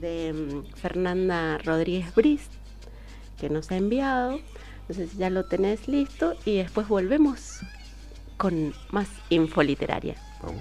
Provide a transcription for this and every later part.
de Fernanda Rodríguez Briz, que nos ha enviado. No sé si ya lo tenés listo y después volvemos con más info literaria. Vamos.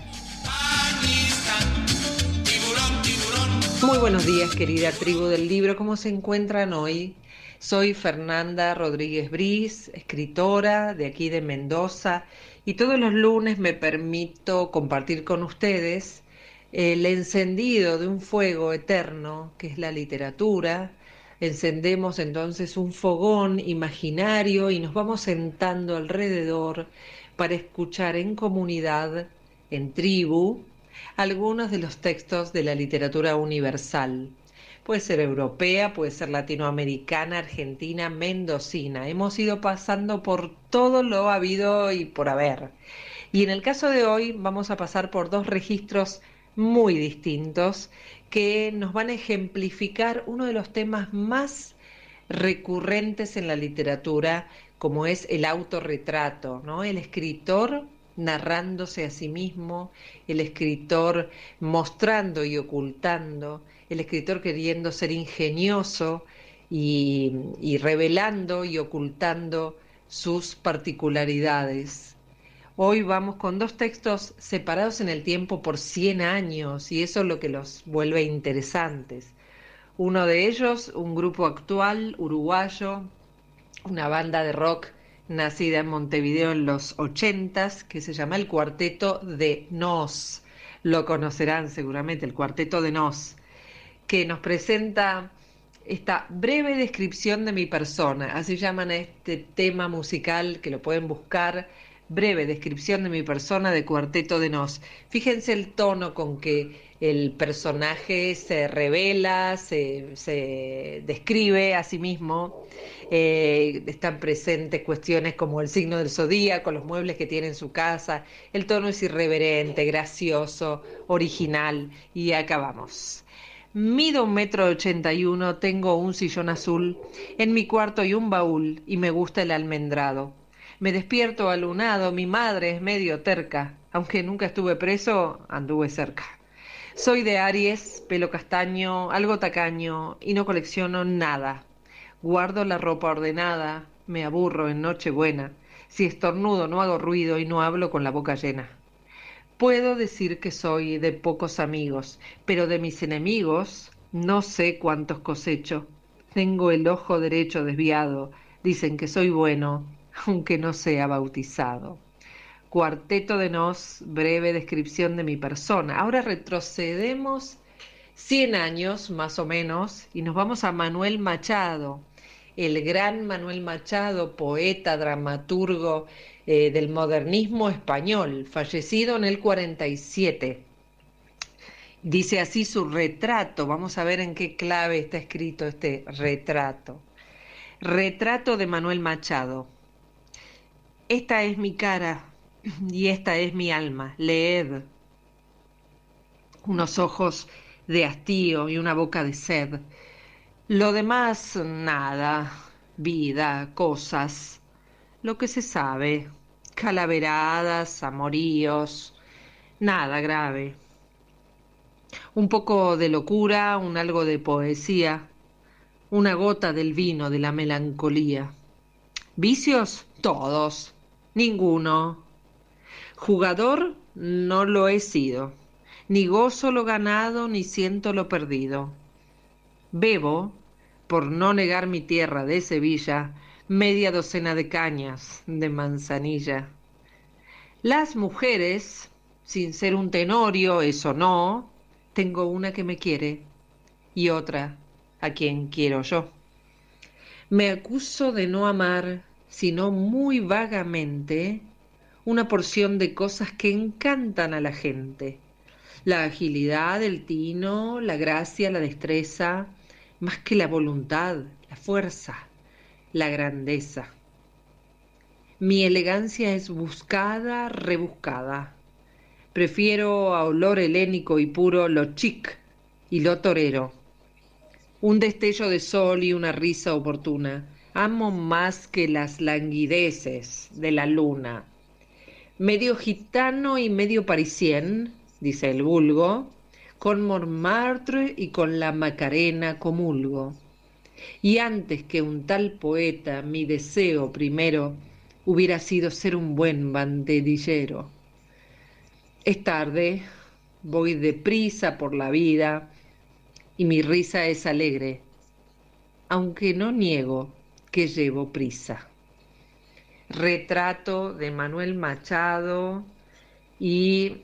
Muy buenos días, querida tribu del libro. ¿Cómo se encuentran hoy? Soy Fernanda Rodríguez Briz, escritora de aquí de Mendoza, y todos los lunes me permito compartir con ustedes el encendido de un fuego eterno, que es la literatura. Encendemos entonces un fogón imaginario y nos vamos sentando alrededor para escuchar en comunidad, en tribu, algunos de los textos de la literatura universal. Puede ser europea, puede ser latinoamericana, argentina, mendocina. Hemos ido pasando por todo lo habido y por haber. Y en el caso de hoy vamos a pasar por dos registros muy distintos que nos van a ejemplificar uno de los temas más recurrentes en la literatura, como es el autorretrato, ¿no? El escritor narrándose a sí mismo, el escritor mostrando y ocultando, el escritor queriendo ser ingenioso y revelando y ocultando sus particularidades. Hoy vamos con dos textos separados en el tiempo por 100 años y eso es lo que los vuelve interesantes. Uno de ellos, un grupo actual uruguayo, una banda de rock nacida en Montevideo en los 80s, que se llama el Cuarteto de Nos. Lo conocerán seguramente, el Cuarteto de Nos, que nos presenta esta breve descripción de mi persona. Así llaman a este tema musical, que lo pueden buscar, breve descripción de mi persona, de Cuarteto de Nos. Fíjense el tono con que el personaje se revela, se describe a sí mismo. Están presentes cuestiones como el signo del zodíaco, los muebles que tiene en su casa. El tono es irreverente, gracioso, original. Y acabamos. Mido 1,81 m, tengo un sillón azul, en mi cuarto hay un baúl y me gusta el almendrado. Me despierto alunado, mi madre es medio terca, aunque nunca estuve preso, anduve cerca. Soy de Aries, pelo castaño, algo tacaño y no colecciono nada. Guardo la ropa ordenada, me aburro en Nochebuena. Si estornudo no hago ruido y no hablo con la boca llena. Puedo decir que soy de pocos amigos, pero de mis enemigos no sé cuántos cosecho. Tengo el ojo derecho desviado, dicen que soy bueno, aunque no sea bautizado. Cuarteto de Nos, breve descripción de mi persona. Ahora retrocedemos 100 años más o menos y nos vamos a Manuel Machado, el gran Manuel Machado, poeta, dramaturgo del modernismo español, fallecido en el 47. Dice así su retrato. Vamos a ver en qué clave está escrito este retrato. Retrato de Manuel Machado. Esta es mi cara y esta es mi alma. Leed. Unos ojos de hastío y una boca de sed. Lo demás, nada. Vida, cosas. Lo que se sabe. Calaveradas, amoríos. Nada grave. Un poco de locura, un algo de poesía. Una gota del vino de la melancolía. ¿Vicios? Todos. Ninguno. Jugador no lo he sido. Ni gozo lo ganado, ni siento lo perdido. Bebo, por no negar mi tierra de Sevilla, media docena de cañas de manzanilla. Las mujeres, sin ser un tenorio, eso no, tengo una que me quiere y otra a quien quiero yo. Me acuso de no amar, sino muy vagamente, una porción de cosas que encantan a la gente. La agilidad, el tino, la gracia, la destreza, más que la voluntad, la fuerza, la grandeza. Mi elegancia es buscada, rebuscada. Prefiero a olor helénico y puro lo chic y lo torero. Un destello de sol y una risa oportuna. Amo más que las languideces de la luna. Medio gitano y medio parisien, dice el vulgo, con Montmartre y con la Macarena comulgo. Y antes que un tal poeta, mi deseo primero hubiera sido ser un buen banderillero. Es tarde, voy deprisa por la vida y mi risa es alegre, aunque no niego que llevo prisa. Retrato de Manuel Machado y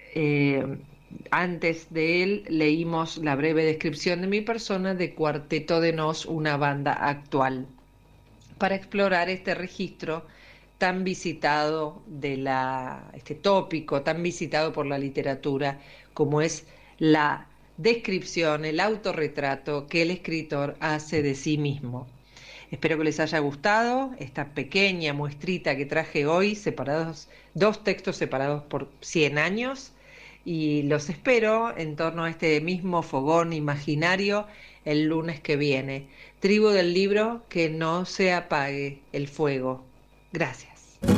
antes de él leímos la breve descripción de mi persona de Cuarteto de Nos, una banda actual, para explorar este registro tan visitado este tópico tan visitado por la literatura, como es la descripción, el autorretrato que el escritor hace de sí mismo. Espero que les haya gustado esta pequeña muestrita que traje hoy, separados, 2 textos separados por 100 años, y los espero en torno a este mismo fogón imaginario el lunes que viene. Tribu del Libro, que no se apague el fuego. Gracias.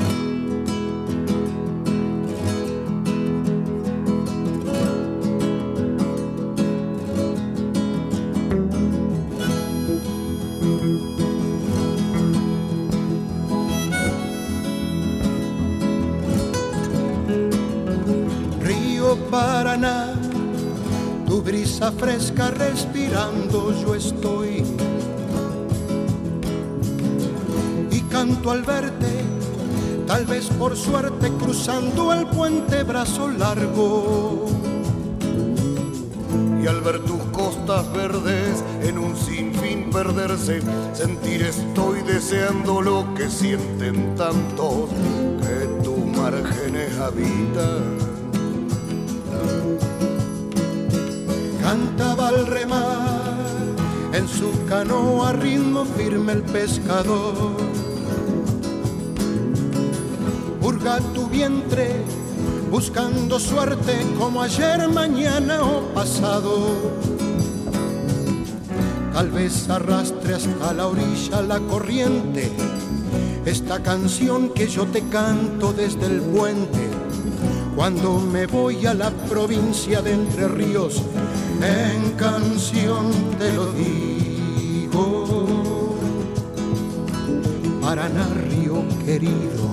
Paraná, tu brisa fresca respirando yo estoy y canto al verte, tal vez por suerte cruzando el puente brazo largo, y al ver tus costas verdes en un sinfín perderse, sentir estoy deseando lo que sienten tantos que tus márgenes habitan. Cantaba al remar en su canoa a ritmo firme el pescador. Hurga tu vientre buscando suerte como ayer, mañana o pasado. Tal vez arrastre hasta la orilla la corriente esta canción que yo te canto desde el puente. Cuando me voy a la provincia de Entre Ríos, en canción te lo digo. Paraná, río querido.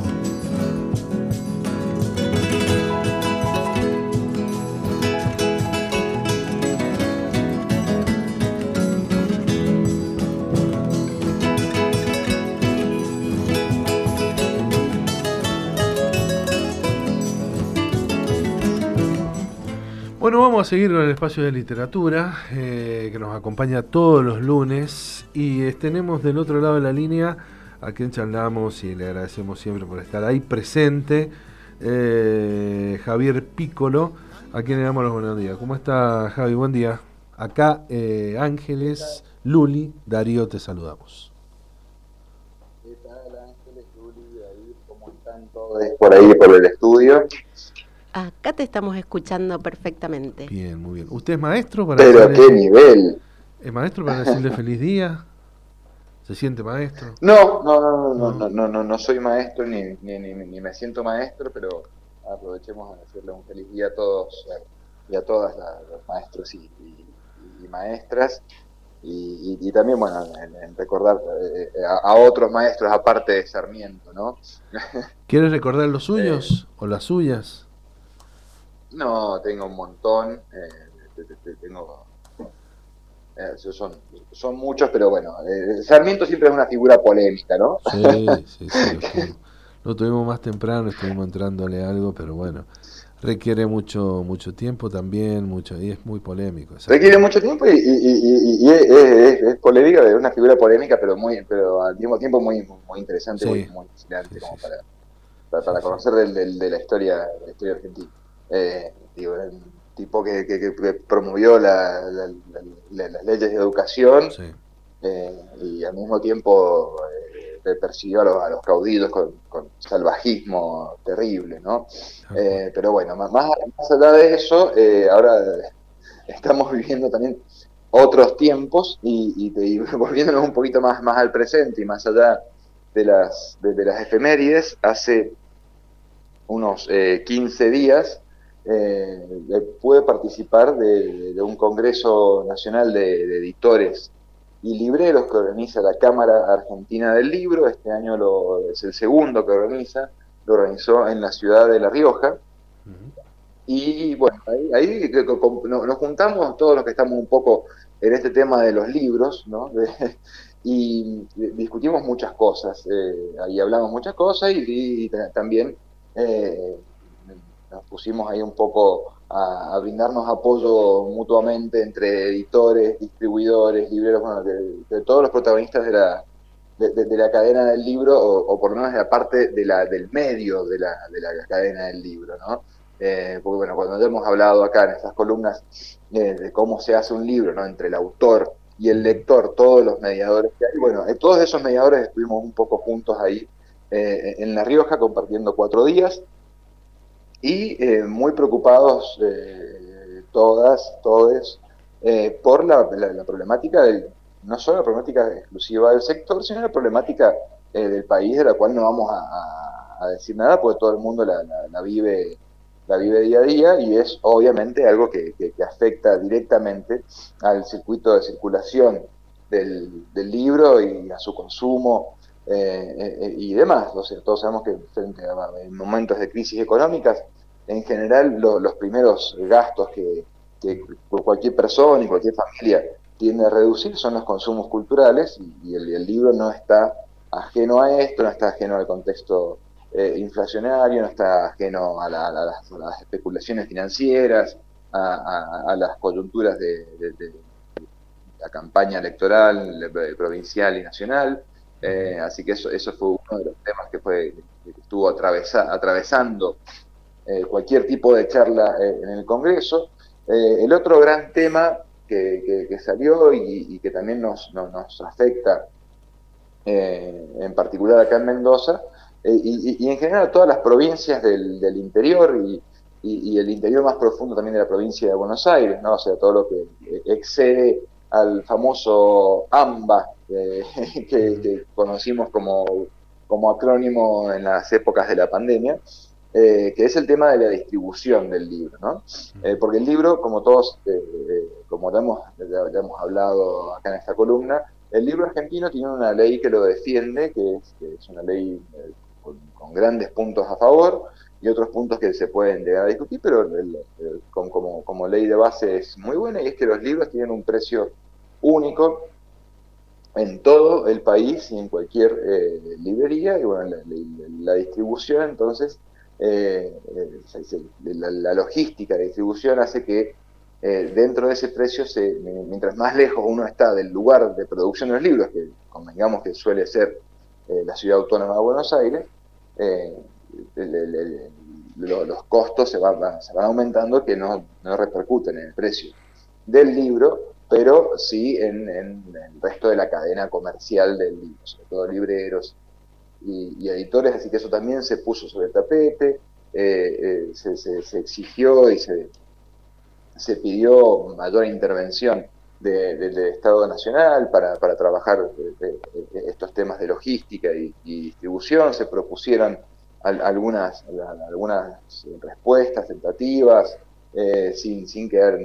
Bueno, vamos a seguir con el espacio de literatura que nos acompaña todos los lunes, y tenemos del otro lado de la línea a quien charlamos y le agradecemos siempre por estar ahí presente, Javier Piccolo, a quien le damos los buenos días. ¿Cómo está, Javi? Buen día. Acá Ángeles, Luli, Darío, te saludamos. ¿Qué tal, Ángeles, Luli, Darío? ¿Cómo están todos por ahí, por el estudio? Acá te estamos escuchando perfectamente. Bien, muy bien. ¿Usted es maestro para Pero decirle, qué nivel? ¿Es maestro para decirle feliz día? ¿Se siente maestro? No soy maestro ni me siento maestro, pero aprovechemos a decirle un feliz día a todos y a todas los maestros y maestras, y también, bueno, en recordar a otros maestros aparte de Sarmiento, ¿no? ¿Quieres recordar los suyos o las suyas? No, tengo un montón, tengo, son muchos, pero bueno, Sarmiento siempre es una figura polémica, ¿no? Sí, lo tuvimos más temprano, estuvimos entrándole algo, pero bueno, requiere mucho tiempo también, y es muy polémico. Requiere mucho tiempo y es polémica, es una figura polémica, pero al mismo tiempo muy interesante, muy fascinante, como para conocer de la historia argentina. Digo, era un tipo que promovió las leyes de educación, y al mismo tiempo persiguió a los caudillos con salvajismo terrible, ¿no? Pero bueno, más allá de eso, ahora estamos viviendo también otros tiempos y volviéndonos un poquito más al presente y más allá de las efemérides. Hace unos 15 días pude participar de un Congreso Nacional de Editores y Libreros que organiza la Cámara Argentina del Libro. Este año es el segundo que lo organizó en la ciudad de La Rioja. Y bueno, ahí nos juntamos todos los que estamos un poco en este tema de los libros, ¿no? Y discutimos muchas cosas, ahí hablamos muchas cosas y también nos pusimos ahí un poco a brindarnos apoyo mutuamente entre editores, distribuidores, libreros, bueno, de todos los protagonistas de la cadena del libro, o por lo menos de la parte del medio de la cadena del libro, ¿no? Porque bueno, cuando ya hemos hablado acá en estas columnas de cómo se hace un libro, ¿no? Entre el autor y el lector, todos los mediadores que hay, bueno, todos esos mediadores estuvimos un poco juntos ahí en La Rioja compartiendo 4 días y muy preocupados todos, por la problemática no solo la problemática exclusiva del sector, sino la problemática del país, de la cual no vamos a decir nada, porque todo el mundo la vive día a día, y es obviamente algo que afecta directamente al circuito de circulación del libro y a su consumo y demás. O sea, todos sabemos que frente a momentos de crisis económicas, en general los primeros gastos que cualquier persona y cualquier familia tiende a reducir son los consumos culturales, y el libro no está ajeno a esto, no está ajeno al contexto inflacionario, no está ajeno a las especulaciones financieras, a las coyunturas de la campaña electoral provincial y nacional. Así que eso fue uno de los temas que estuvo atravesando cualquier tipo de charla en el Congreso. El otro gran tema que salió y que también nos afecta en particular acá en Mendoza, y en general a todas las provincias del interior y el interior más profundo también de la provincia de Buenos Aires, ¿no? O sea, todo lo que excede al famoso AMBA, que conocimos como acrónimo en las épocas de la pandemia, que es el tema de la distribución del libro, ¿no? Porque el libro, como todos, como ya hemos hablado acá en esta columna, el libro argentino tiene una ley que lo defiende, que es una ley con grandes puntos a favor y otros puntos que se pueden llegar a discutir, pero como ley de base es muy buena, y es que los libros tienen un precio único en todo el país y en cualquier librería, y bueno, la distribución entonces, la logística de distribución hace que dentro de ese precio, mientras más lejos uno está del lugar de producción de los libros, que convengamos que suele ser la ciudad autónoma de Buenos Aires, los costos se van aumentando, que no repercuten en el precio del libro, pero sí en el resto de la cadena comercial del libro, sobre todo libreros y editores. Así que eso también se puso sobre el tapete, se exigió y se pidió mayor intervención del Estado Nacional para trabajar estos temas de logística y distribución. Se propusieron algunas respuestas tentativas, sin quedar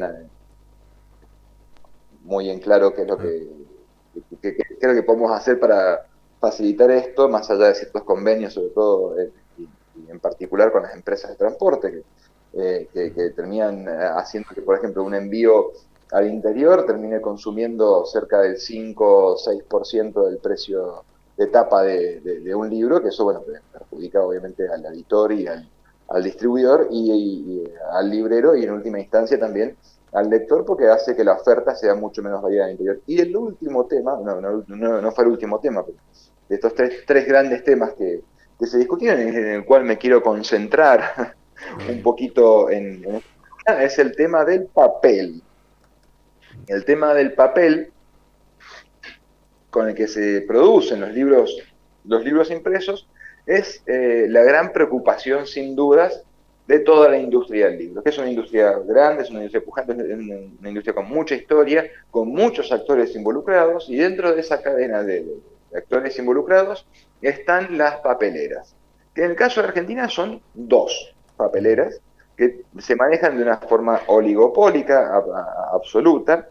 muy en claro qué es lo que creo que podemos hacer para facilitar esto, más allá de ciertos convenios, sobre todo y en particular con las empresas de transporte, que terminan haciendo que, por ejemplo, un envío al interior termine consumiendo cerca del 5 o 6% del precio de tapa de un libro, que eso, bueno, perjudica obviamente al editor y al distribuidor y al librero, y en última instancia también al lector, porque hace que la oferta sea mucho menos variada en el interior. Y el último tema, no fue el último tema, pero de estos tres grandes temas que se discutieron, en el cual me quiero concentrar un poquito es el tema del papel. El tema del papel con el que se producen los libros impresos es la gran preocupación, sin dudas, de toda la industria del libro, que es una industria grande, es una industria pujante, es una industria con mucha historia, con muchos actores involucrados, y dentro de esa cadena de actores involucrados están las papeleras, que en el caso de Argentina son 2 papeleras, que se manejan de una forma oligopólica absoluta,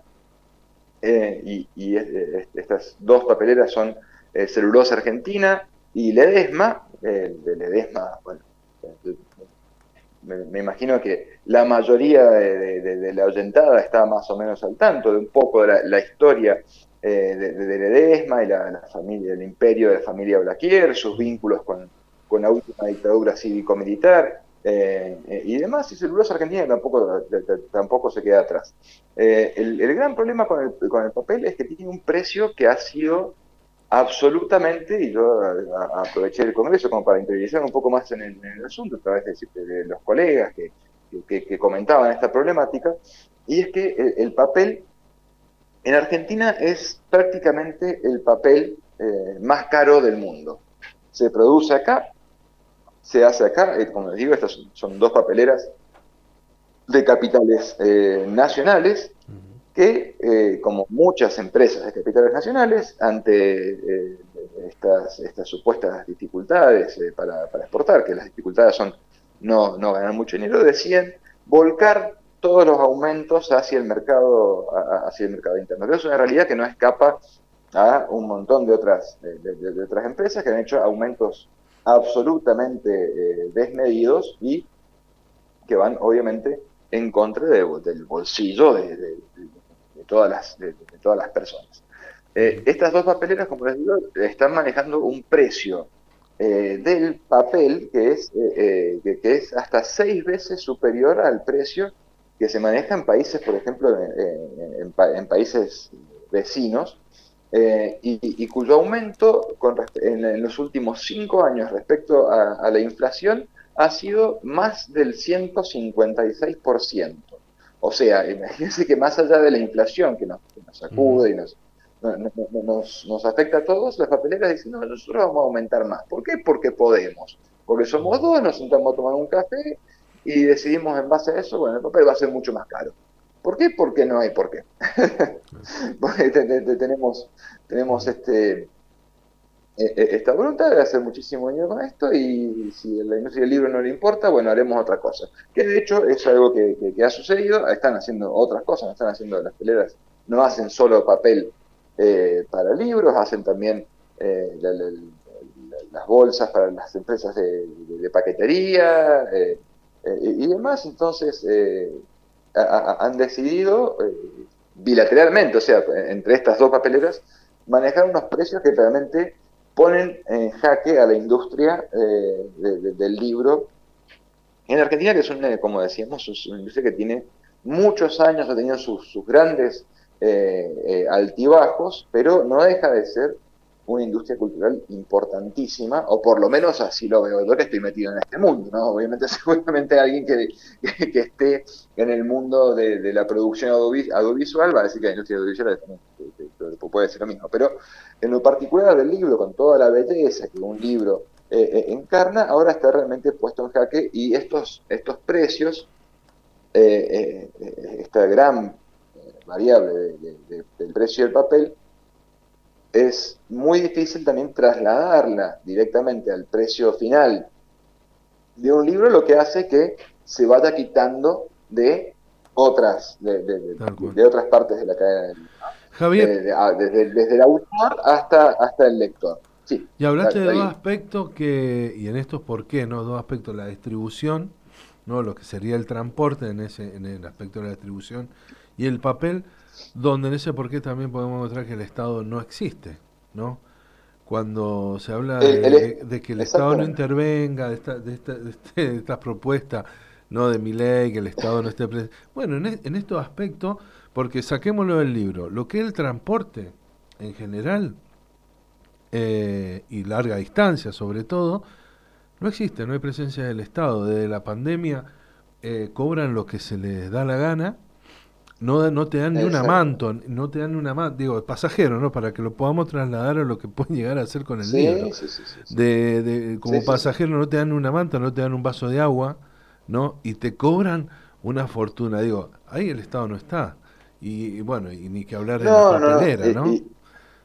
y estas dos papeleras son Celulosa Argentina y Ledesma. De Ledesma, bueno, me imagino que la mayoría de la oyentada está más o menos al tanto de un poco de la historia de Ledesma y la familia, el imperio de la familia Blaquier, sus vínculos con la última dictadura cívico-militar y demás, y Celulosa Argentina tampoco se queda atrás. El gran problema con el papel es que tiene un precio que ha sido absolutamente, y yo aproveché el Congreso como para interiorizar un poco más en el asunto, a través de los colegas que comentaban esta problemática, y es que el papel en Argentina es prácticamente el papel más caro del mundo. Se produce acá, se hace acá, como les digo, estas son dos de capitales nacionales, que, como muchas empresas de capitales nacionales, ante estas supuestas dificultades para exportar, que las dificultades son no ganar mucho dinero, deciden volcar todos los aumentos hacia el mercado interno. Pero es una realidad que no escapa a un montón de otras empresas que han hecho aumentos absolutamente desmedidos y que van, obviamente, en contra del bolsillo de todas las personas. Estas dos papeleras, como les digo, están manejando un precio del papel que es hasta 6 veces superior al precio que se maneja en países, por ejemplo, en países vecinos, y cuyo aumento en los últimos 5 años respecto a la inflación ha sido más del 156%. O sea, imagínense que más allá de la inflación que nos sacude y nos afecta a todos, las papeleras dicen, no, nosotros vamos a aumentar más. ¿Por qué? Porque podemos. Porque somos dos, nos sentamos a tomar un café y decidimos en base a eso, bueno, el papel va a ser mucho más caro. ¿Por qué? Porque no hay por qué. Porque tenemos esta voluntad de hacer muchísimo dinero con esto, y si a la industria del libro no le importa, bueno, haremos otra cosa. Que de hecho es algo que ha sucedido, están haciendo otras cosas, están haciendo las papeleras, no hacen solo papel para libros, hacen también las bolsas para las empresas de paquetería y demás. Entonces han decidido bilateralmente, o sea, entre estas dos papeleras, manejar unos precios que realmente ponen en jaque a la industria del libro en Argentina, que es como decíamos, es una industria que tiene muchos años, ha tenido sus grandes altibajos, pero no deja de ser una industria cultural importantísima, o por lo menos así lo veo yo, que estoy metido en este mundo, ¿no? Obviamente, seguramente alguien que esté en el mundo de la producción audiovisual va a decir que la industria audiovisual puede ser lo mismo, pero en lo particular del libro, con toda la belleza que un libro encarna, ahora está realmente puesto en jaque, y estos precios, esta gran variable del precio del papel, es muy difícil también trasladarla directamente al precio final de un libro, lo que hace que se vaya quitando de otras partes de la cadena del libro. Javier, desde el autor hasta el lector. Sí, y hablaste de dos aspectos y en estos por qué, ¿no? Dos aspectos: la distribución, ¿no? Lo que sería el transporte en el aspecto de la distribución, y el papel, donde en ese por qué también podemos mostrar que el Estado no existe, ¿no? Cuando se habla de que el Estado no intervenga, de estas propuestas, ¿no? De Milei, que el Estado no esté presente. Bueno, en estos aspectos, porque saquémoslo del libro, lo que es el transporte en general, y larga distancia sobre todo, no existe, no hay presencia del Estado. Desde la pandemia cobran lo que se les da la gana. No te dan ni una manto, digo, pasajero, ¿no? Para que lo podamos trasladar a lo que puede llegar a hacer con el libro. Como pasajero no te dan una manta, no te dan un vaso de agua, ¿no? Y te cobran una fortuna. Digo, ahí el Estado no está. Y bueno, y ni que hablar de la papelera, ¿no?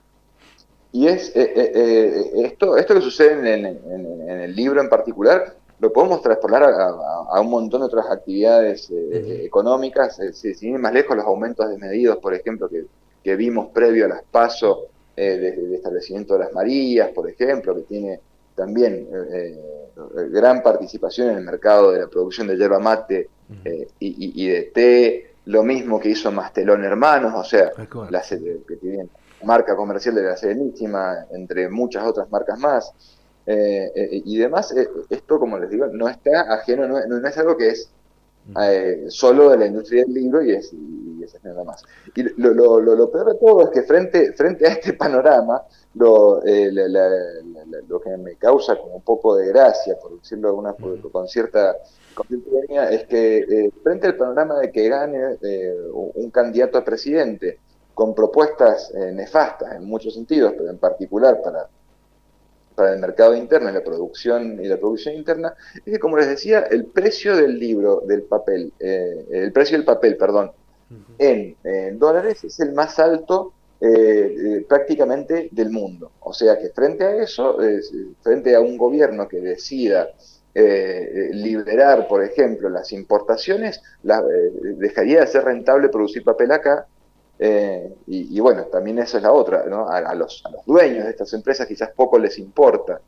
Y esto que sucede en el libro en particular lo podemos traspolar a un montón de otras actividades económicas, sin ir más lejos, los aumentos desmedidos, por ejemplo, que vimos previo a las PASO, de establecimiento de las Marías, por ejemplo, que tiene también gran participación en el mercado de la producción de yerba mate y de té, lo mismo que hizo Mastelón Hermanos, o sea, que tiene marca comercial de la Serenísima, entre muchas otras marcas más, y demás. Esto, como les digo, no está ajeno, no es algo que es solo de la industria del libro y eso es nada más. Y lo peor de todo es que frente a este panorama, lo que me causa como un poco de gracia, por decirlo con cierta línea, es que frente al panorama de que gane un candidato a presidente con propuestas nefastas en muchos sentidos, pero en particular para el mercado interno y la producción interna, es que, como les decía, el precio del libro, el precio del papel, perdón, en dólares es el más alto prácticamente del mundo. O sea que frente a eso, frente a un gobierno que decida liberar, por ejemplo, las importaciones, dejaría de ser rentable producir papel acá. Y bueno, también esa es la otra, ¿no? A los dueños de estas empresas quizás poco les importa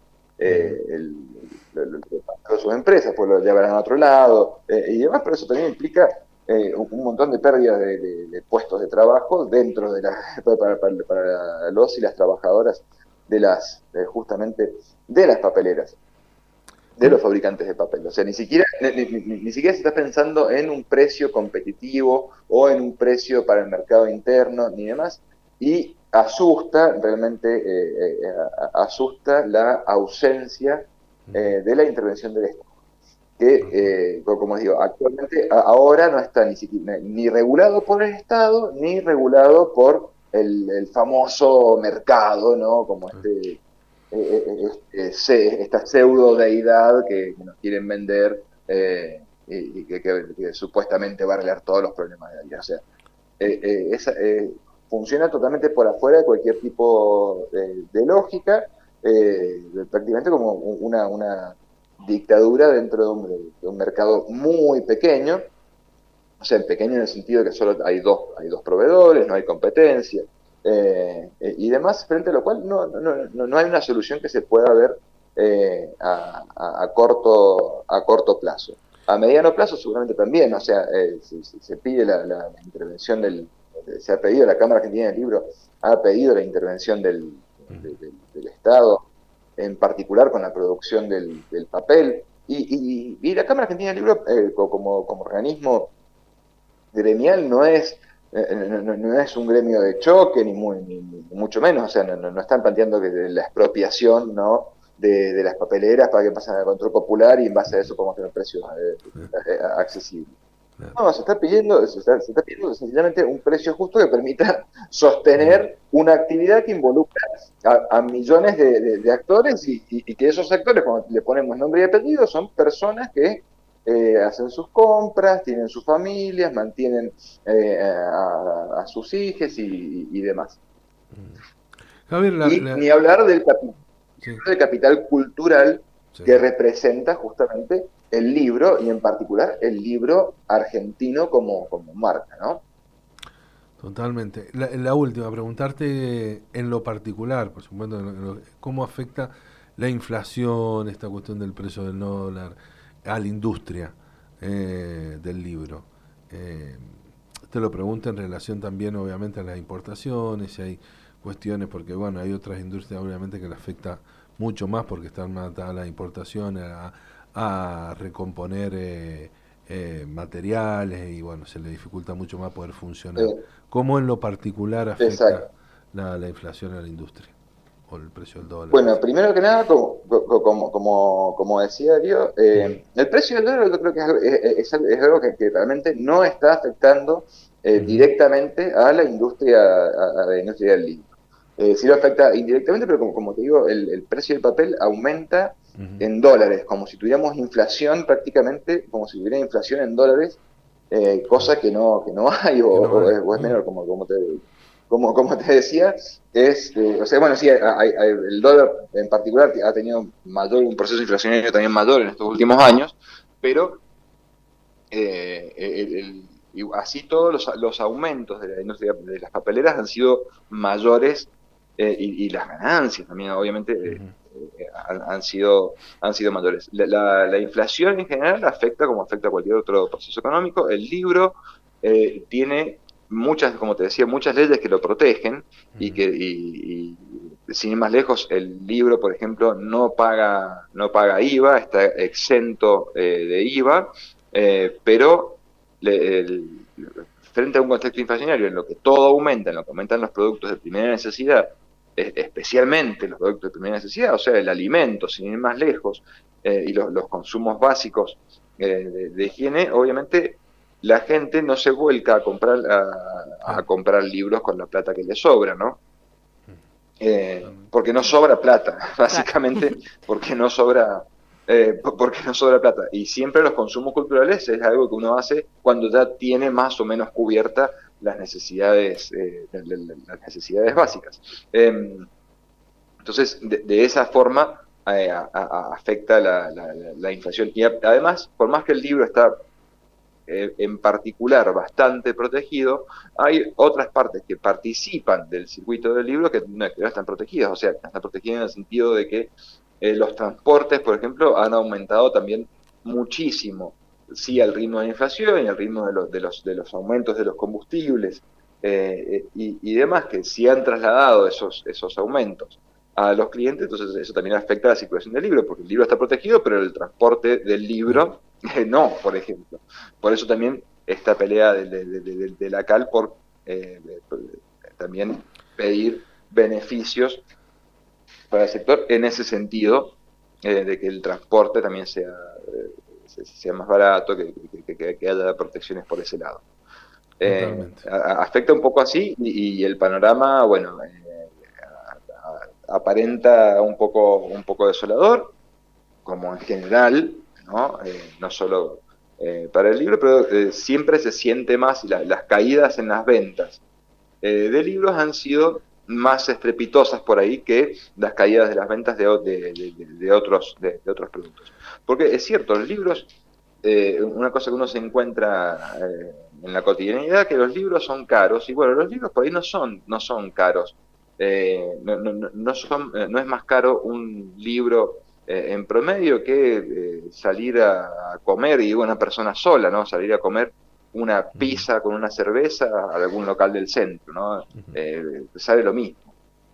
sus empresas, pues lo llevarán a otro lado y demás, pero eso también implica un montón de pérdidas de puestos de trabajo dentro de para los y las trabajadoras justamente de las papeleras, de los fabricantes de papel. O sea, ni siquiera se está pensando en un precio competitivo o en un precio para el mercado interno ni demás, y realmente asusta la ausencia de la intervención del Estado, que, como digo, actualmente ahora no está ni regulado por el Estado, ni regulado por el famoso mercado, ¿no? Como esta pseudo deidad que nos quieren vender y que supuestamente va a arreglar todos los problemas de la vida. O sea, funciona totalmente por afuera de cualquier tipo de lógica, prácticamente como una dictadura dentro de un mercado muy pequeño, o sea, pequeño en el sentido de que solo hay dos proveedores, no hay competencia. Y demás, frente a lo cual no hay una solución que se pueda ver a corto plazo. A mediano plazo seguramente también, o sea, se pide la intervención se ha pedido, la Cámara Argentina del Libro ha pedido la intervención del Estado, en particular con la producción del papel, y la Cámara Argentina del Libro como organismo gremial no es un gremio de choque, ni mucho menos, o sea, no están planteando que la expropiación, ¿no?, de las papeleras para que pasen al control popular y en base a eso podemos tener precios accesibles. No, se está pidiendo sencillamente un precio justo que permita sostener una actividad que involucra a millones de actores y que esos actores, cuando le ponemos nombre y apellido, son personas que hacen sus compras, tienen sus familias, mantienen a sus hijos y demás. Javier, ni hablar del capital sí, cultural que representa justamente el libro, y en particular el libro argentino como marca, ¿no? Totalmente. La última, preguntarte en lo particular, por supuesto, cómo afecta la inflación, esta cuestión del precio del dólar, a la industria del libro. Te lo pregunto en relación también, obviamente, a las importaciones, si hay cuestiones, porque bueno, hay otras industrias obviamente que le afecta mucho más porque están atadas a las importaciones, a recomponer materiales, y bueno, se le dificulta mucho más poder funcionar. ¿Cómo en lo particular afecta la inflación a la industria o el precio del dólar? Bueno, primero que nada, como decía Darío, el precio del dólar yo creo que es algo que realmente no está afectando directamente a la industria del libro. Sí lo afecta indirectamente, pero como te digo, el precio del papel aumenta en dólares, como si tuviéramos inflación prácticamente, como si hubiera inflación en dólares, cosa que no hay, o es menor, como te digo. como te decía, o sea, bueno, sí, el dólar en particular ha tenido un proceso inflacionario también mayor en estos últimos años, pero y así todos los aumentos de la industria de las papeleras han sido mayores, y las ganancias también obviamente han sido mayores. La inflación en general afecta como afecta a cualquier otro proceso económico. El libro tiene muchas, como te decía, muchas leyes que lo protegen y sin ir más lejos, el libro, por ejemplo, no paga IVA, está exento de IVA, pero frente a un contexto inflacionario en lo que todo aumenta, en lo que aumentan los productos de primera necesidad, especialmente los productos de primera necesidad, o sea, el alimento, sin ir más lejos, y los consumos básicos de higiene, obviamente la gente no se vuelca a comprar libros con la plata que le sobra, ¿no? Porque no sobra plata, básicamente porque no sobra plata. Y siempre los consumos culturales es algo que uno hace cuando ya tiene más o menos cubierta las necesidades básicas. Entonces, de esa forma afecta la inflación. Y además, por más que el libro está en particular bastante protegido, hay otras partes que participan del circuito del libro que no están protegidas, o sea, que están protegidas en el sentido de que los transportes, por ejemplo, han aumentado también muchísimo, sí, al ritmo de la inflación y al ritmo de los aumentos de los combustibles, y demás, que sí han trasladado esos aumentos a los clientes. Entonces eso también afecta a la circulación del libro, porque el libro está protegido, pero el transporte del libro no, por ejemplo. Por eso también esta pelea de la CAL por también pedir beneficios para el sector en ese sentido, de que el transporte también sea más barato, que haya protecciones por ese lado. Afecta un poco así, y el panorama, bueno, aparenta un poco desolador, como en general, ¿no? No solo para el libro, pero siempre se siente más, y las caídas en las ventas de libros han sido más estrepitosas por ahí que las caídas de las ventas de otros productos. Porque es cierto, los libros, una cosa que uno se encuentra en la cotidianidad, que los libros son caros, y bueno, los libros por ahí no son caros. No es más caro un libro en promedio que salir a comer, y digo una persona sola, ¿no? Salir a comer una pizza con una cerveza a algún local del centro, ¿no? Sale lo mismo.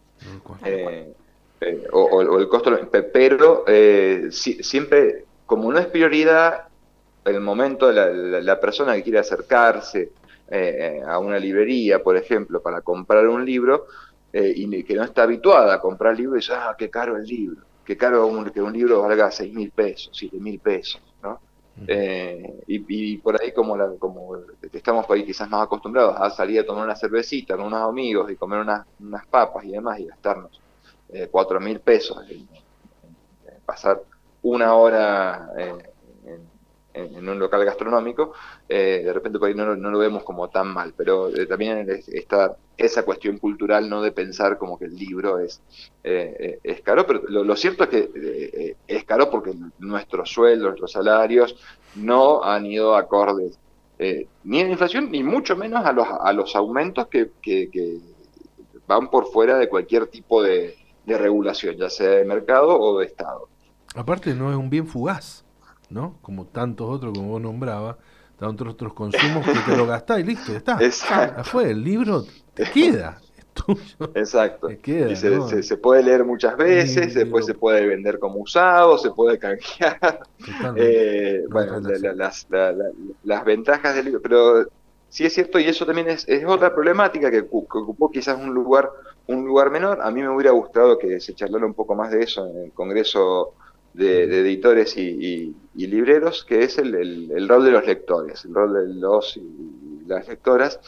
O el costo, pero siempre, como no es prioridad el momento de la persona que quiere acercarse a una librería, por ejemplo, para comprar un libro, y que no está habituada a comprar libros, y dice, qué caro el libro, qué caro que un libro valga 6.000 pesos, 7.000 pesos, ¿no? Y por ahí, como estamos por ahí quizás más acostumbrados a salir a tomar una cervecita con unos amigos y comer unas papas y demás, y gastarnos 4.000 pesos en pasar una hora en un local gastronómico, de repente por ahí no lo vemos como tan mal, pero también está esa cuestión cultural, ¿no?, de pensar como que el libro es caro, pero lo cierto es que es caro porque nuestros sueldos, nuestros salarios no han ido acordes ni a la inflación, ni mucho menos a los aumentos que van por fuera de cualquier tipo de regulación, ya sea de mercado o de Estado. Aparte no es un bien fugaz, ¿no? Como tantos otros, como vos nombrabas, tantos otros consumos que te lo gastás y listo, ya está. Exacto. Afuera, el libro te queda, es tuyo. Exacto. Te queda, y ¿no? se puede leer muchas veces, después se puede vender como usado, se puede canjear. Bueno, las ventajas del libro, pero sí es cierto, y eso también es otra problemática que ocupó quizás un lugar menor. A mí me hubiera gustado que se charlara un poco más de eso en el Congreso de editores y libreros, que es el rol de los lectores, el rol de los y las lectoras,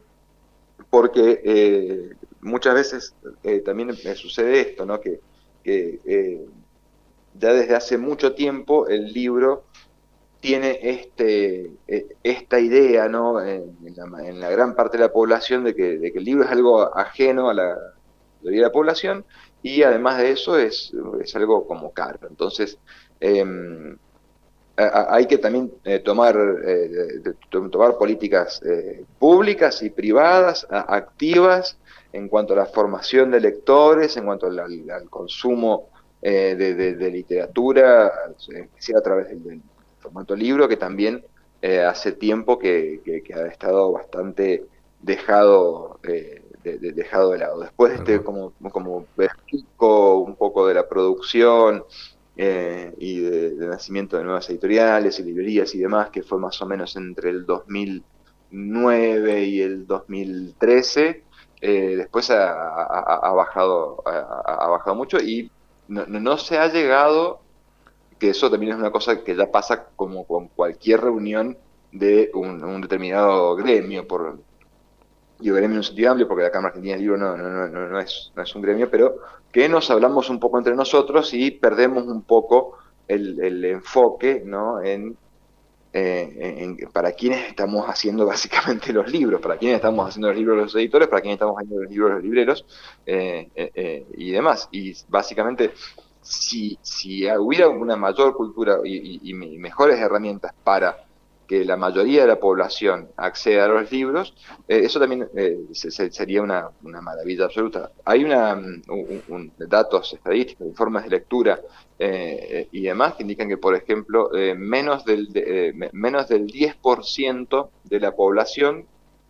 porque muchas veces también me sucede esto, ¿no? Que ya desde hace mucho tiempo el libro tiene esta idea, ¿no? En la gran parte de la población de que el libro es algo ajeno a la mayoría de la población, y además de eso es algo como caro. Entonces, hay que también tomar políticas públicas y privadas activas en cuanto a la formación de lectores, en cuanto al consumo de literatura, sea a través del formato libro, que también hace tiempo que ha estado bastante dejado dejado de lado. Después, como explico un poco de la producción y de nacimiento de nuevas editoriales y librerías y demás, que fue más o menos entre el 2009 y el 2013, después ha bajado mucho, y no se ha llegado, que eso también es una cosa que ya pasa como con cualquier reunión de un determinado gremio, digo gremio en un sentido amplio, porque la Cámara Argentina del Libro no es un gremio, pero que nos hablamos un poco entre nosotros y perdemos un poco el enfoque, ¿no? en para quiénes estamos haciendo básicamente los libros, para quiénes estamos haciendo los libros los editores, para quiénes estamos haciendo los libros los libreros, y demás. Y básicamente, si hubiera una mayor cultura y mejores herramientas para que la mayoría de la población acceda a los libros, eso también sería una maravilla absoluta. Hay datos estadísticos, informes de lectura y demás que indican que, por ejemplo, menos del 10% de la población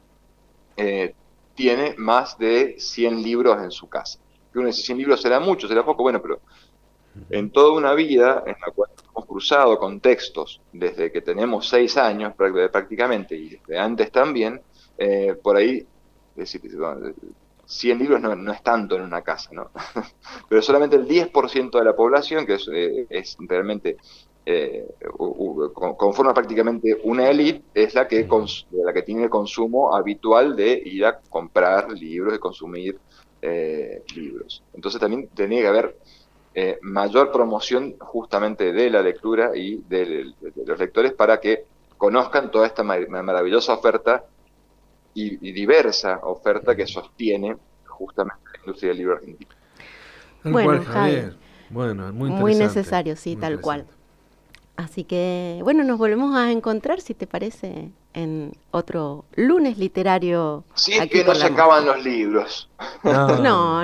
tiene más de 100 libros en su casa. Que uno dice, 100 libros será mucho, será poco, bueno, pero en toda una vida en la cual hemos cruzado con textos desde que tenemos 6 años prácticamente, y desde antes también, por ahí, es decir, 100 libros no es tanto en una casa, ¿no? Pero solamente el 10% de la población, que es realmente, conforma prácticamente una élite, es la que tiene el consumo habitual de ir a comprar libros, de consumir libros. Entonces también tenía que haber mayor promoción justamente de la lectura y de los lectores, para que conozcan toda esta maravillosa oferta y diversa oferta que sostiene justamente la industria del libro argentino. Bueno, Javier, bueno, muy necesario, sí, tal cual. Así que, bueno, nos volvemos a encontrar, si te parece, en otro lunes literario. Sí, es que no se acaban los libros. No.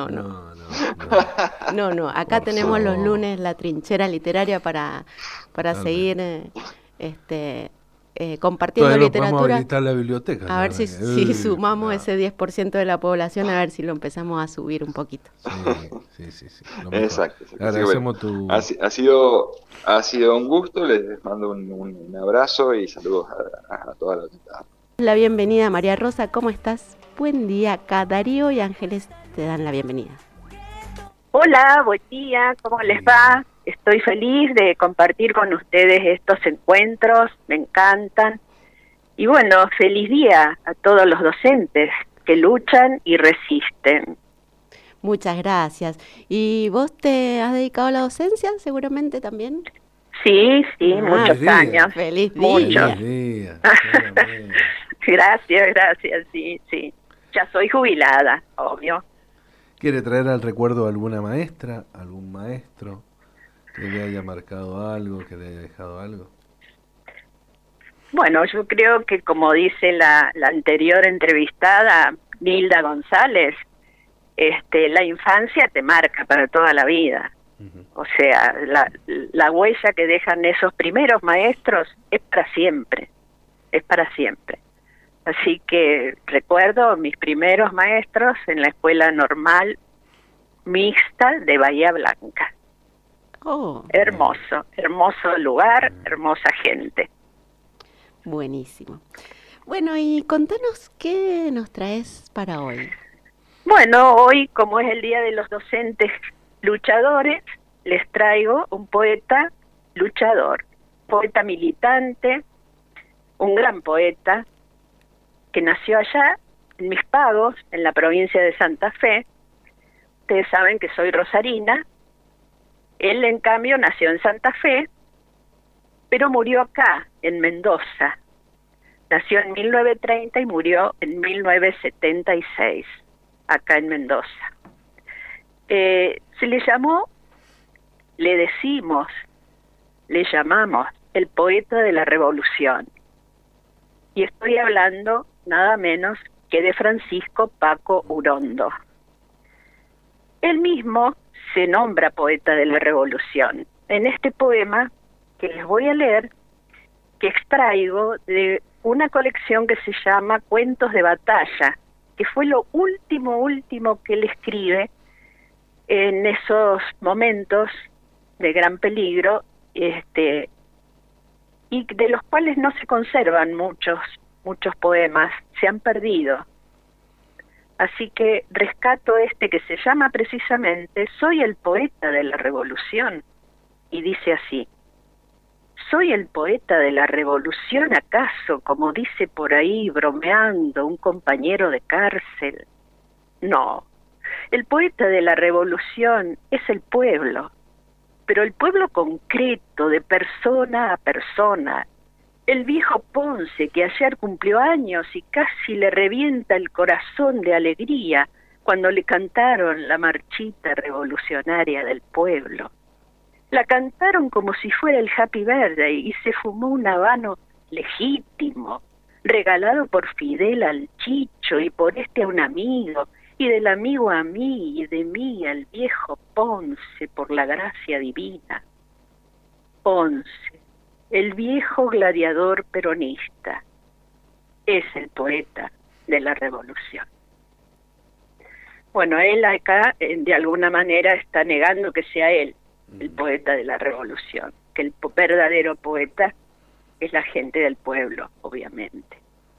Acá tenemos los lunes la trinchera literaria para seguir compartiendo literatura. Podemos habilitar la biblioteca. A ver si sumamos ese 10% de la población, a ver si lo empezamos a subir un poquito. Sí. Exacto. Agradecemos ha sido un gusto, les mando un abrazo y saludos a toda la audiencia. La bienvenida, María Rosa, ¿cómo estás? Buen día, acá Darío y Ángeles te dan la bienvenida. Hola, buen día, ¿cómo les va? Estoy feliz de compartir con ustedes estos encuentros, me encantan. Y bueno, feliz día a todos los docentes que luchan y resisten. Muchas gracias. ¿Y vos te has dedicado a la docencia seguramente también? Sí, muchos años. Feliz día. Muchos. Feliz día. Gracias, sí. Ya soy jubilada, obvio. ¿Quiere traer al recuerdo alguna maestra, algún maestro que le haya marcado algo, que le haya dejado algo? Bueno, yo creo que, como dice la anterior entrevistada, Nilda González, la infancia te marca para toda la vida. Uh-huh. O sea, la huella que dejan esos primeros maestros es para siempre. Así que recuerdo mis primeros maestros en la escuela normal mixta de Bahía Blanca. Hermoso lugar, hermosa gente. Buenísimo. Bueno, y contanos qué nos traes para hoy. Bueno, hoy, como es el Día de los Docentes Luchadores, les traigo un poeta luchador, poeta militante, un gran poeta, que nació allá, en Mis Pagos, en la provincia de Santa Fe. Ustedes saben que soy rosarina. Él, en cambio, nació en Santa Fe, pero murió acá, en Mendoza. Nació en 1930 y murió en 1976, acá en Mendoza. Se le llamó, le llamamos el poeta de la Revolución. Y estoy hablando nada menos que de Francisco Paco Urondo. Él mismo se nombra poeta de la Revolución. En este poema que les voy a leer, que extraigo de una colección que se llama Cuentos de Batalla, que fue lo último que él escribe en esos momentos de gran peligro, y de los cuales no se conservan muchos poemas, se han perdido. Así que rescato este que se llama precisamente Soy el poeta de la Revolución, y dice así: ¿soy el poeta de la Revolución acaso, como dice por ahí bromeando un compañero de cárcel? No, el poeta de la Revolución es el pueblo, pero el pueblo concreto, de persona a persona. El viejo Ponce, que ayer cumplió años y casi le revienta el corazón de alegría cuando le cantaron la marchita revolucionaria del pueblo. La cantaron como si fuera el Happy Birthday y se fumó un habano legítimo, regalado por Fidel al Chicho y por a un amigo, y del amigo a mí y de mí al viejo Ponce por la gracia divina. Ponce, el viejo gladiador peronista, es el poeta de la Revolución. Bueno, él acá de alguna manera está negando que sea él el poeta de la Revolución, que el verdadero poeta es la gente del pueblo, obviamente.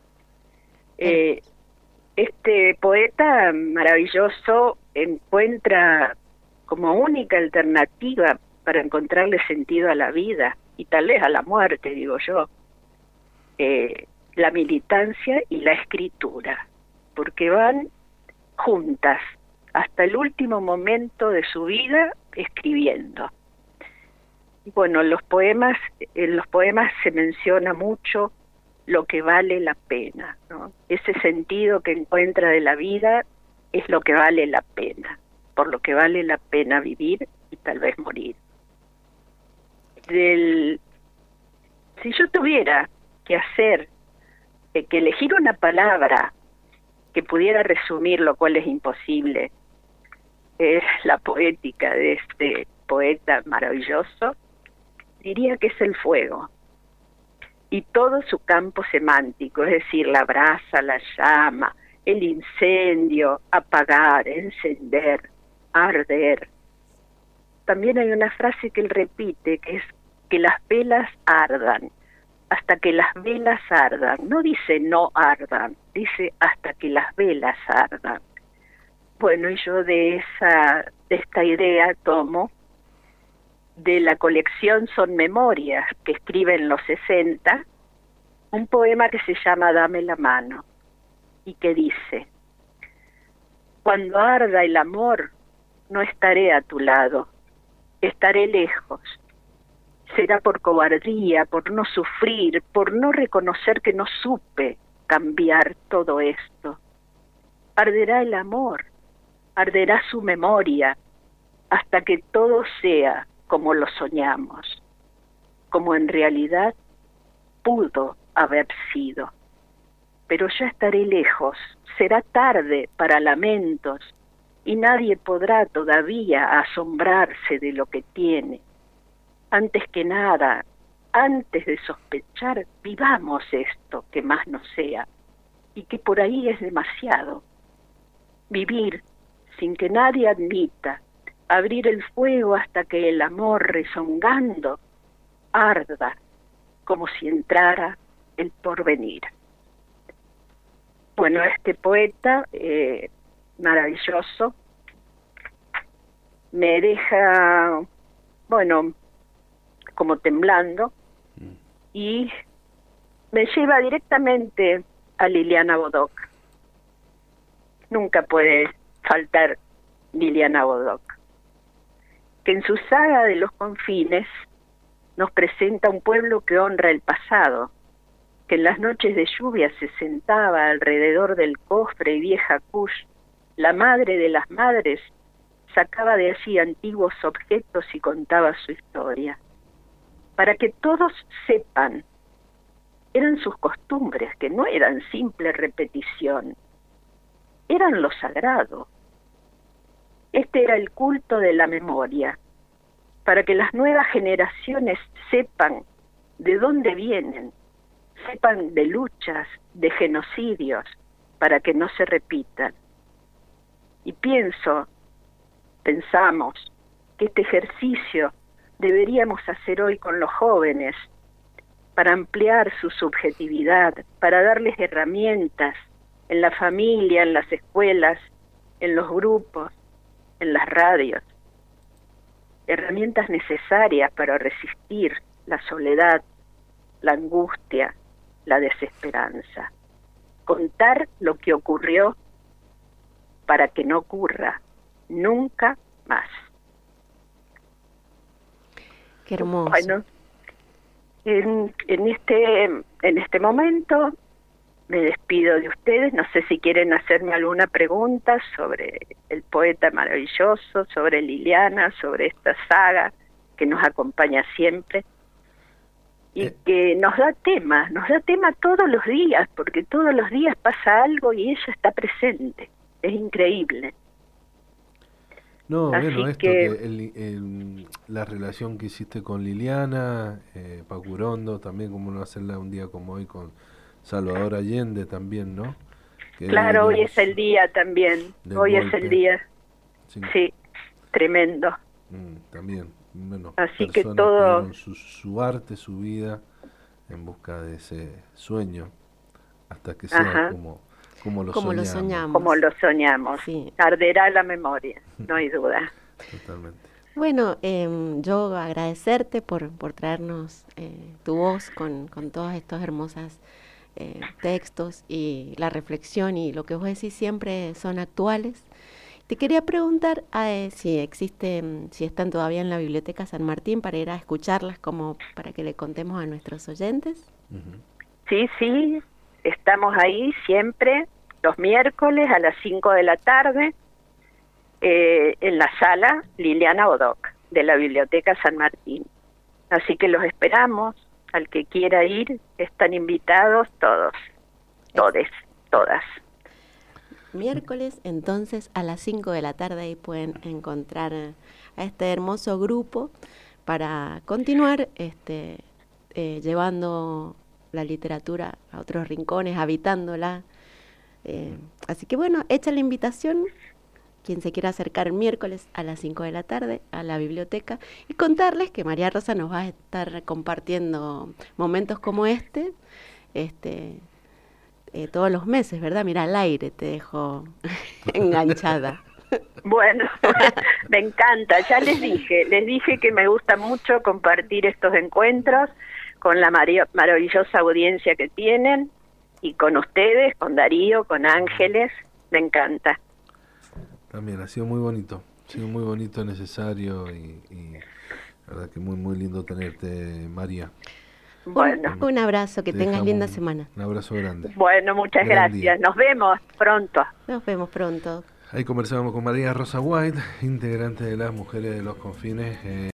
Este poeta maravilloso encuentra como única alternativa para encontrarle sentido a la vida y tal vez a la muerte, digo yo, la militancia y la escritura, porque van juntas hasta el último momento de su vida escribiendo. Y bueno, en los poemas se menciona mucho lo que vale la pena, ¿no? Ese sentido que encuentra de la vida es lo que vale la pena, por lo que vale la pena vivir y tal vez morir. Si yo tuviera que elegir una palabra que pudiera resumir, lo cual es imposible, es la poética de este poeta maravilloso, diría que es el fuego y todo su campo semántico, es decir, la brasa, la llama, el incendio, apagar, encender, arder. También hay una frase que él repite, que es que las velas ardan, hasta que las velas ardan. No dice no ardan, dice hasta que las velas ardan. Bueno, y yo de esta idea tomo de la colección Son Memorias, que escribe en los 60, un poema que se llama Dame la mano, y que dice: cuando arda el amor, no estaré a tu lado, estaré lejos. Será por cobardía, por no sufrir, por no reconocer que no supe cambiar todo esto. Arderá el amor, arderá su memoria, hasta que todo sea como lo soñamos, como en realidad pudo haber sido. Pero ya estaré lejos, será tarde para lamentos, y nadie podrá todavía asombrarse de lo que tiene. Antes que nada, antes de sospechar, vivamos esto que más no sea, y que por ahí es demasiado. Vivir sin que nadie admita, abrir el fuego hasta que el amor rezongando arda como si entrara el porvenir. Bueno, este poeta maravilloso me deja, bueno, como temblando, y me lleva directamente a Liliana Bodoc. Nunca puede faltar Liliana Bodoc, que en su saga de los confines nos presenta un pueblo que honra el pasado, que en las noches de lluvia se sentaba alrededor del cofre y vieja Kush, la madre de las madres, sacaba de allí antiguos objetos y contaba su historia. Para que todos sepan, eran sus costumbres, que no eran simple repetición, eran lo sagrado. Este era el culto de la memoria, para que las nuevas generaciones sepan de dónde vienen, sepan de luchas, de genocidios, para que no se repitan. Y pensamos que este ejercicio deberíamos hacer hoy con los jóvenes, para ampliar su subjetividad, para darles herramientas en la familia, en las escuelas, en los grupos, en las radios, herramientas necesarias para resistir la soledad, la angustia, la desesperanza. Contar lo que ocurrió para que no ocurra nunca más. Qué hermoso. Bueno, en este momento me despido de ustedes. No sé si quieren hacerme alguna pregunta sobre el poeta maravilloso, sobre Liliana, sobre esta saga que nos acompaña siempre y que nos da tema todos los días, porque todos los días pasa algo y ella está presente. Es increíble. No, Así bueno, esto que la relación que hiciste con Liliana, Pacurondo, también como no hacerla un día como hoy con Salvador Allende también, ¿no? Que claro, hoy es el día también, hoy golpe. es el día, sí, tremendo. También, bueno, así que personas todo dieron su arte, su vida en busca de ese sueño, hasta que sea como lo soñamos. Como lo soñamos. Sí. Arderá la memoria, no hay duda. Totalmente. Bueno, yo agradecerte por traernos tu voz con todos estos hermosos textos y la reflexión, y lo que vos decís siempre son actuales. Te quería preguntar si están todavía en la Biblioteca San Martín para ir a escucharlas, como para que le contemos a nuestros oyentes. Sí, estamos ahí siempre, los miércoles a las 5 de la tarde, en la sala Liliana Odoc de la Biblioteca San Martín. Así que los esperamos, al que quiera ir, están invitados todos, todas. Miércoles, entonces, a las 5 de la tarde, ahí pueden encontrar a este hermoso grupo para continuar llevando la literatura a otros rincones, habitándola. Así que bueno, hecha la invitación, quien se quiera acercar el miércoles a las 5 de la tarde a la biblioteca, y contarles que María Rosa nos va a estar compartiendo momentos como todos los meses, ¿verdad? Mira, al aire te dejo enganchada. Bueno, me encanta, ya les dije que me gusta mucho compartir estos encuentros con la maravillosa audiencia que tienen, y con ustedes, con Darío, con Ángeles, me encanta. También ha sido muy bonito, necesario y la verdad que muy muy lindo tenerte, María. Bueno, un abrazo, que tengas linda semana. Un abrazo grande. Bueno, muchas gracias. Nos vemos pronto. Nos vemos pronto. Ahí conversamos con María Rosa White, integrante de las Mujeres de los Confines.